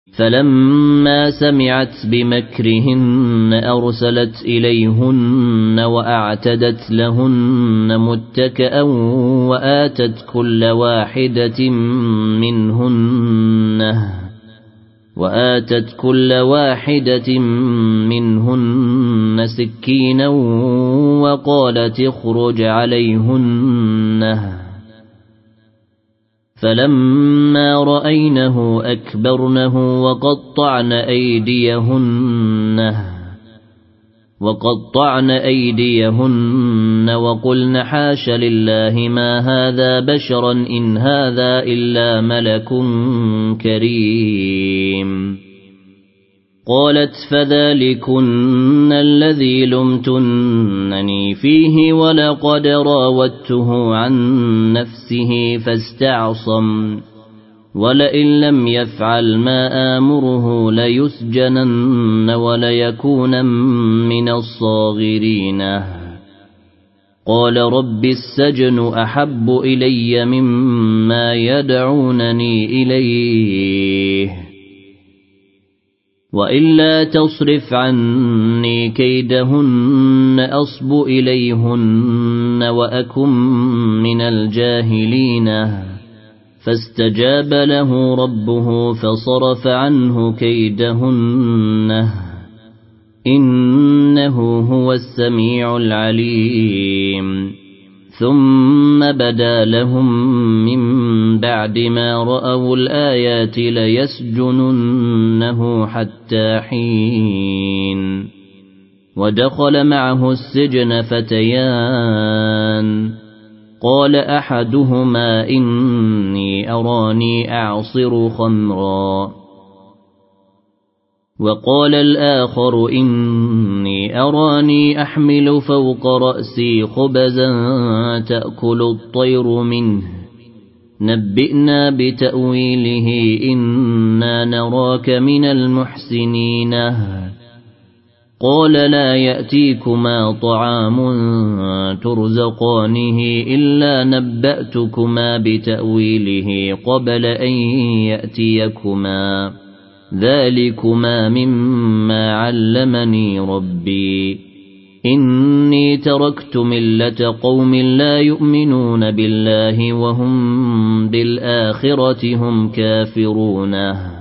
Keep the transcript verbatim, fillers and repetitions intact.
فلما سمعت بمكرهن أرسلت إليهن وأعتدت لهن متكئا وآتت كل واحدة منهن وآتت كل واحدة منهن سكينا وقالت اخرج عليهن فلما رأينه أكبرنه وقطعن أيديهن وقطعن أيديهن وقلن حاش لله ما هذا بشرا إن هذا إلا ملك كريم قالت فذلكن الذي لمتنني فيه ولقد راودته عن نفسه فاستعصم ولئن لم يفعل ما آمره ليسجنن وليكون من الصاغرين قال رب السجن أحب إلي مما يدعونني إليه وإلا تصرف عني كيدهن أصب إليهن وأكن من الجاهلين فاستجاب له ربه فصرف عنه كيدهن إنه هو السميع العليم ثم بدا لهم من بعد ما رأوا الآيات ليسجننه حتى حين ودخل معه السجن فتيان قال أحدهما إني أراني أعصر خمرا وقال الآخر إني أراني أحمل فوق رأسي خبزا تأكل الطير منه نبئنا بتأويله إنا نراك من المحسنين قال لا يأتيكما طعام ترزقانه إلا نبأتكما بتأويله قبل أن يأتيكما ذلكما مما علمني ربي إني تركت ملة قوم لا يؤمنون بالله وهم بالآخرة هم كافرون